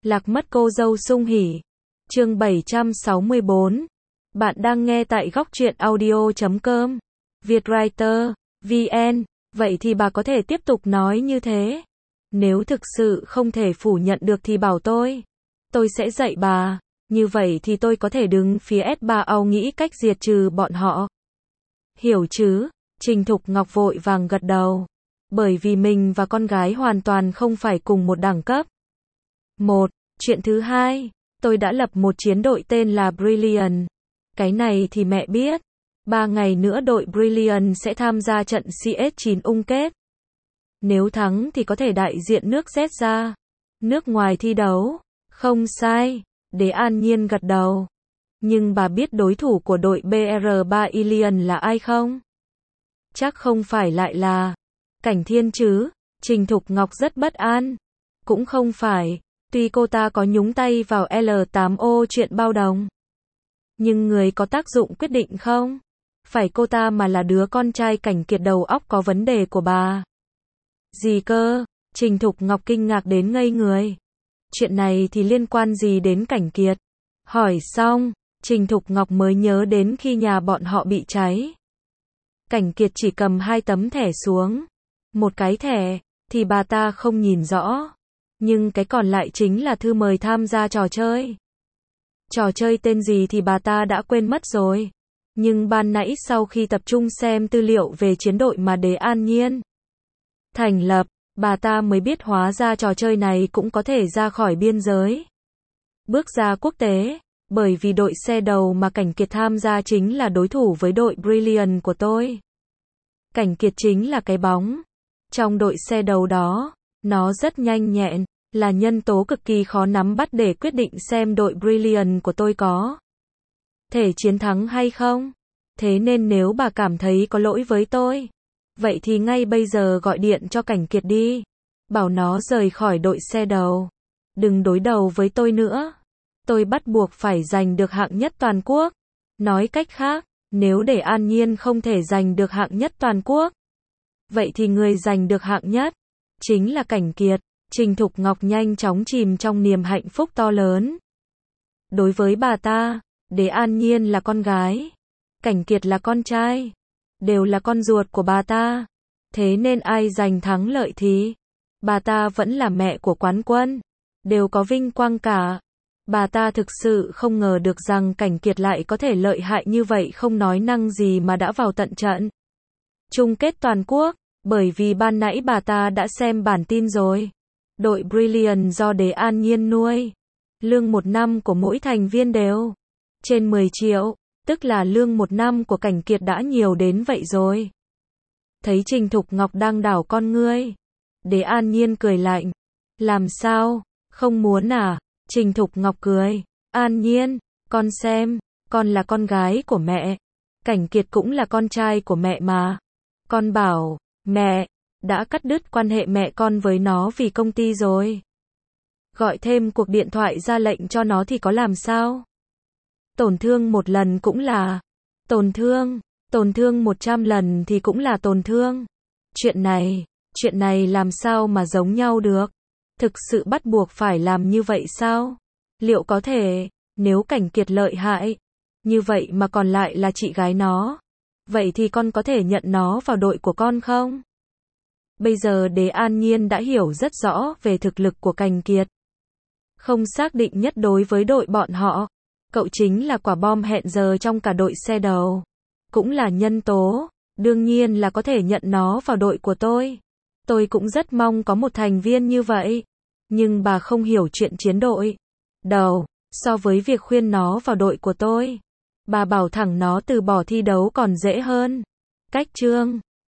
Lạc mất cô dâu sung hỉ. Chương 764. Bạn đang nghe tại góc truyện audio.com. Vietwriter, VN. Vậy thì bà có thể tiếp tục nói như thế. Nếu thực sự không thể phủ nhận được thì bảo tôi sẽ dạy bà. Như vậy thì tôi có thể đứng phía S3AU nghĩ cách diệt trừ bọn họ. Hiểu chứ? Trình Thục Ngọc vội vàng gật đầu. Bởi vì mình và con gái hoàn toàn không phải cùng một đẳng cấp. Chuyện thứ hai, tôi đã lập một chiến đội tên là Brilliant. Cái này thì mẹ biết. 3 ngày nữa đội Brilliant sẽ tham gia trận CS9 chung kết. Nếu thắng thì có thể đại diện nước Z ra nước ngoài thi đấu. Không sai, Đế An Nhiên gật đầu. Nhưng bà biết đối thủ của đội BR3 Ilion là ai không? Chắc không phải lại là Cảnh Thiên chứ? Trình Thục Ngọc rất bất an. Cũng không phải, tuy cô ta có nhúng tay vào L8O chuyện bao đồng. Nhưng người có tác dụng quyết định không? Phải cô ta mà là đứa con trai Cảnh Kiệt đầu óc có vấn đề của bà. Gì cơ? Trình Thục Ngọc kinh ngạc đến ngây người. Chuyện này thì liên quan gì đến Cảnh Kiệt? Hỏi xong, Trình Thục Ngọc mới nhớ đến khi nhà bọn họ bị cháy. Cảnh Kiệt chỉ cầm 2 tấm thẻ xuống. Một cái thẻ, thì bà ta không nhìn rõ. Nhưng cái còn lại chính là thư mời tham gia trò chơi. Trò chơi tên gì thì bà ta đã quên mất rồi. Nhưng ban nãy sau khi tập trung xem tư liệu về chiến đội mà Đế An Nhiên thành lập, bà ta mới biết hóa ra trò chơi này cũng có thể ra khỏi biên giới. Bước ra quốc tế, bởi vì đội xe đầu mà Cảnh Kiệt tham gia chính là đối thủ với đội Brilliant của tôi. Cảnh Kiệt chính là cái bóng. Trong đội xe đầu đó, nó rất nhanh nhẹn, là nhân tố cực kỳ khó nắm bắt để quyết định xem đội Brilliant của tôi có thể chiến thắng hay không. Thế nên nếu bà cảm thấy có lỗi với tôi, vậy thì ngay bây giờ gọi điện cho Cảnh Kiệt đi. Bảo nó rời khỏi đội xe đầu. Đừng đối đầu với tôi nữa. Tôi bắt buộc phải giành được hạng nhất toàn quốc. Nói cách khác, nếu để An Nhiên không thể giành được hạng nhất toàn quốc, vậy thì người giành được hạng nhất chính là Cảnh Kiệt. Trình Thục Ngọc nhanh chóng chìm trong niềm hạnh phúc to lớn. Đối với bà ta, Đế An Nhiên là con gái, Cảnh Kiệt là con trai, đều là con ruột của bà ta. Thế nên ai giành thắng lợi thì bà ta vẫn là mẹ của quán quân, đều có vinh quang cả. Bà ta thực sự không ngờ được rằng Cảnh Kiệt lại có thể lợi hại như vậy, không nói năng gì mà đã vào tận trận chung kết toàn quốc. Bởi vì ban nãy bà ta đã xem bản tin rồi. Đội Brilliant do Đế An Nhiên nuôi. Lương 1 năm của mỗi thành viên đều trên 10 triệu, tức là lương 1 năm của Cảnh Kiệt đã nhiều đến vậy rồi. Thấy Trình Thục Ngọc đang đảo con ngươi, Đế An Nhiên cười lạnh. Làm sao? Không muốn à? Trình Thục Ngọc cười. An Nhiên, con xem, con là con gái của mẹ. Cảnh Kiệt cũng là con trai của mẹ mà. Con bảo, mẹ đã cắt đứt quan hệ mẹ con với nó vì công ty rồi. Gọi thêm cuộc điện thoại ra lệnh cho nó thì có làm sao? Tổn thương 1 lần cũng là tổn thương 100 lần thì cũng là tổn thương. Chuyện này làm sao mà giống nhau được? Thực sự bắt buộc phải làm như vậy sao? Liệu có thể, nếu Cảnh Kiệt lợi hại như vậy mà còn lại là chị gái nó, vậy thì con có thể nhận nó vào đội của con không? Bây giờ Đế An Nhiên đã hiểu rất rõ về thực lực của Cảnh Kiệt. Không xác định nhất đối với đội bọn họ. Cậu chính là quả bom hẹn giờ trong cả đội xe đầu. Cũng là nhân tố. Đương nhiên là có thể nhận nó vào đội của tôi. Tôi cũng rất mong có một thành viên như vậy. Nhưng bà không hiểu chuyện chiến đội đầu. So với việc khuyên nó vào đội của tôi, bà bảo thẳng nó từ bỏ thi đấu còn dễ hơn. Cách chương